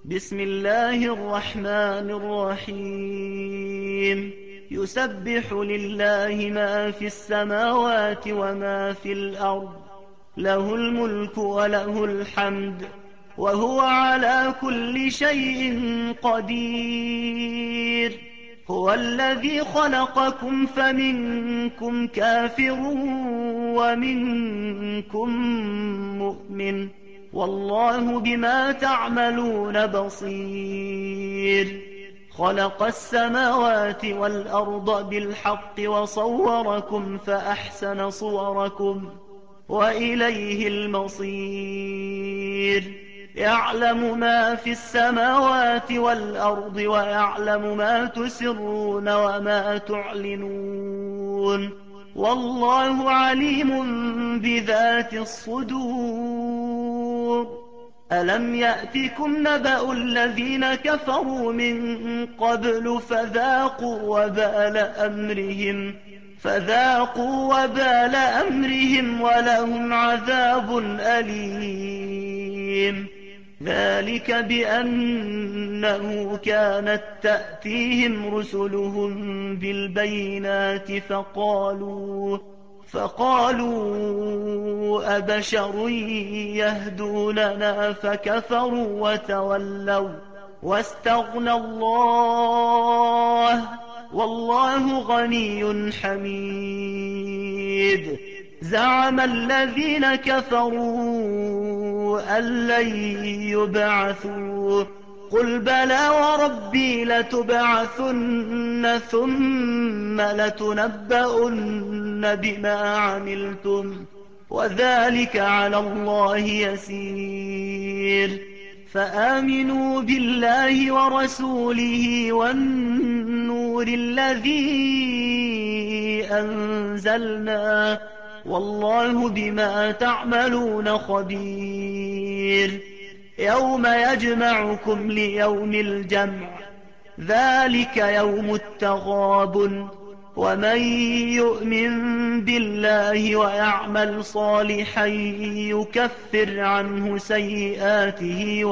بسم الله الرحمن الرحيم يسبح لله ما في السماوات وما في الأرض له الملك وله الحمد وهو على كل شيء قدير هو الذي خلقكم فمنكم كافر ومنكم مؤمن والله بما تعملون بصير خلق السماوات والأرض بالحق وصوركم فأحسن صوركم وإليه المصير يعلم ما في السماوات والأرض ويعلم ما تسرون وما تعلنون والله عليم بذات الصدور ألم يأتكم نبأ الذين كفروا من قبل فذاقوا وبال أمرهم ولهم عذاب أليم ذلك بأنه كانت تأتيهم رسلهم بالبينات فقالوا أبشر يهدوننا فكفروا وتولوا واستغنى الله والله غني حميد زعم الذين كفروا أن لن يبعثوا قل بلى وربي لتبعثن ثم لتنبؤن بما عملتم وذلك على الله يسير فآمنوا بالله ورسوله والنور الذي أنزلنا والله بما تعملون خبير يوم يجمعكم ليوم الجمع ذلك يوم التغابن ومن يؤمن بالله ويعمل صالحا يكفر عنه سيئاته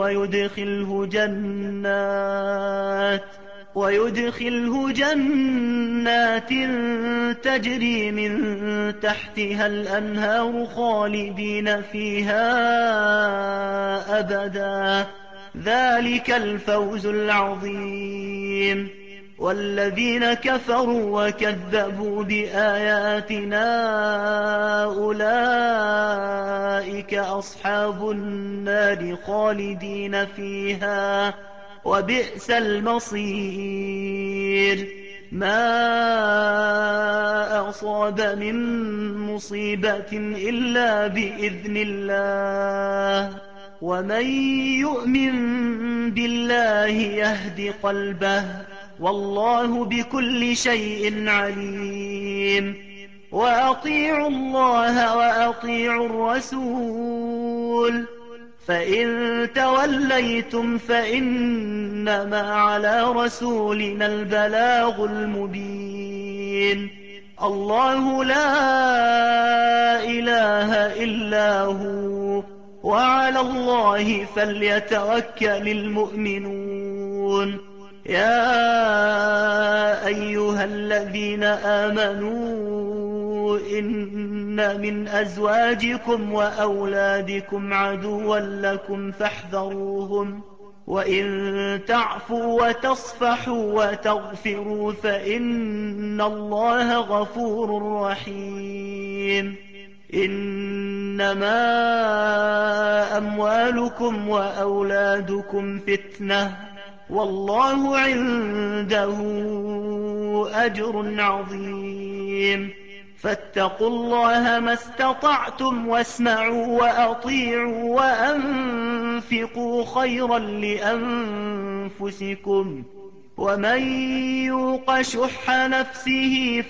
ويدخله جنات تجري من تحتها الأنهار خالدين فيها أبدا ذلك الفوز العظيم والذين كفروا وكذبوا بآياتنا أولئك أصحاب النار خالدين فيها وبئس المصير ما أصاب من مصيبة إلا بإذن الله ومن يؤمن بالله يهد قلبه والله بكل شيء عليم وأطيعوا الله وأطيعوا الرسول فإن توليتم فإنما على رسولنا البلاغ المبين الله لا إله إلا هو وعلى الله فليتوكل المؤمنون يا أيها الذين آمنوا إن من أزواجكم وأولادكم عدوا لكم فاحذروهم وإن تعفوا وتصفحوا وتغفروا فإن الله غفور رحيم إنما أموالكم وأولادكم فتنة والله عنده أجر عظيم فاتقوا الله ما استطعتم واسمعوا وأطيعوا وأنفقوا خيرا لأنفسكم ومن يوق شح نفسه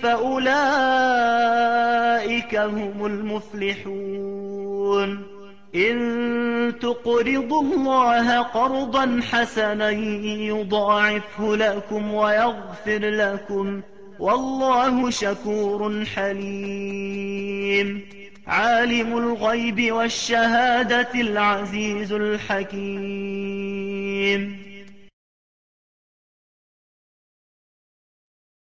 فأولئك هم المفلحون إن تقرضوا الله قرضا حسنا يضاعفه لكم ويغفر لكم والله شكور حليم عالم الغيب والشهادة العزيز الحكيم